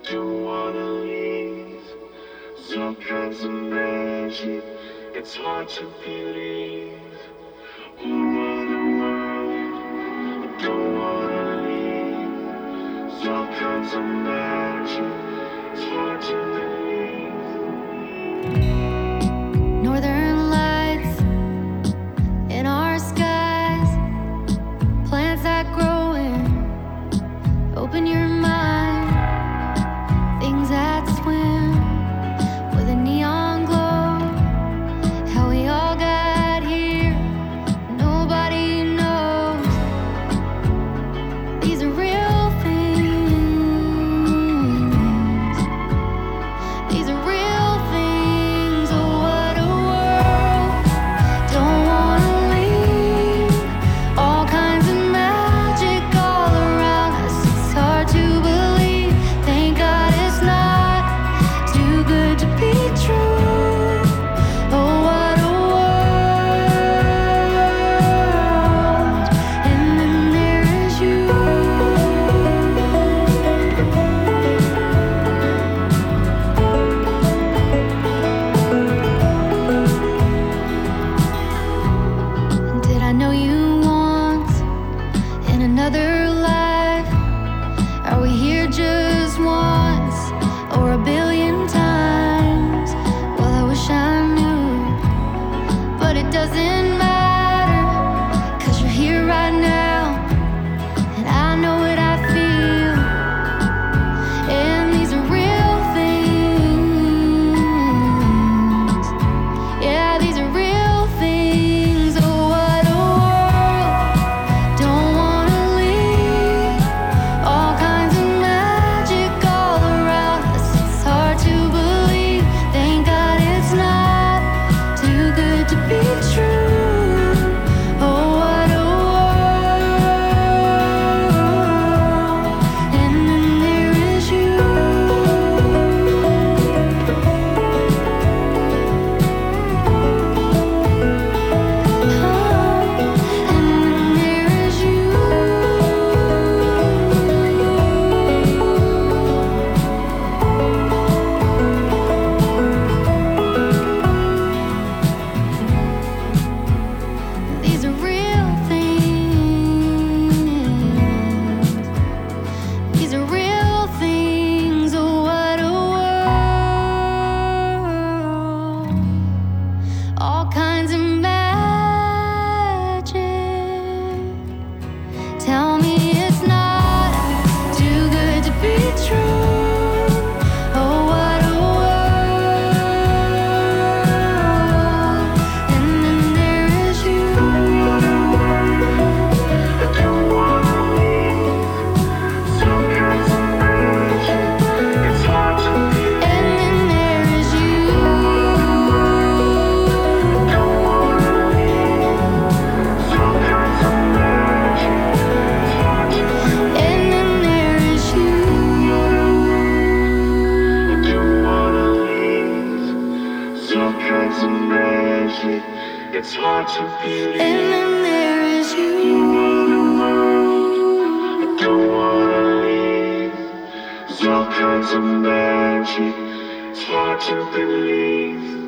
don't wanna leave. Some kinds of magic, it's hard to believe. Oh, what a world, I don't wanna leave. Some kinds of magic, it's hard to believe. Northern lights in our skies, plants that growing. Open your mind, things that swim with a neon glow. How we all got here, nobody knows. These are real things. These are real things. Oh, what a world. Don't wanna leave. All kinds of magic all around us. It's hard to believe. Thank God it's not too good to be true. Oh, what a world. And then there is you. Did I know you once in another life? Are we here just once or a billion times? Well, I wish I knew, but it doesn't matter, 'cause you're here right now, and I know what I feel. And these are real things. Yeah, these are real things. Oh, what a world. Don't wanna leave. All kinds of magic all around us. It's hard to believe. Thank God it's not too good to be true. Oh, what a world. And then there is you. And then there is you. These are real things. These are real things. Oh, what a world. All kinds of magic. Tell me it's not too good to be true. Oh, what a world. And then there is you. I don't wanna leave. Some kinds of magic, it's hard to believe. And then there is you. Don't wanna leave. Some kinds of magic, it's hard to believe. And then there is you. I don't wanna leave. Some kinds of magic, it's hard to believe. And then there is you. I don't wanna leave. Some kinds of magic, it's hard to believe.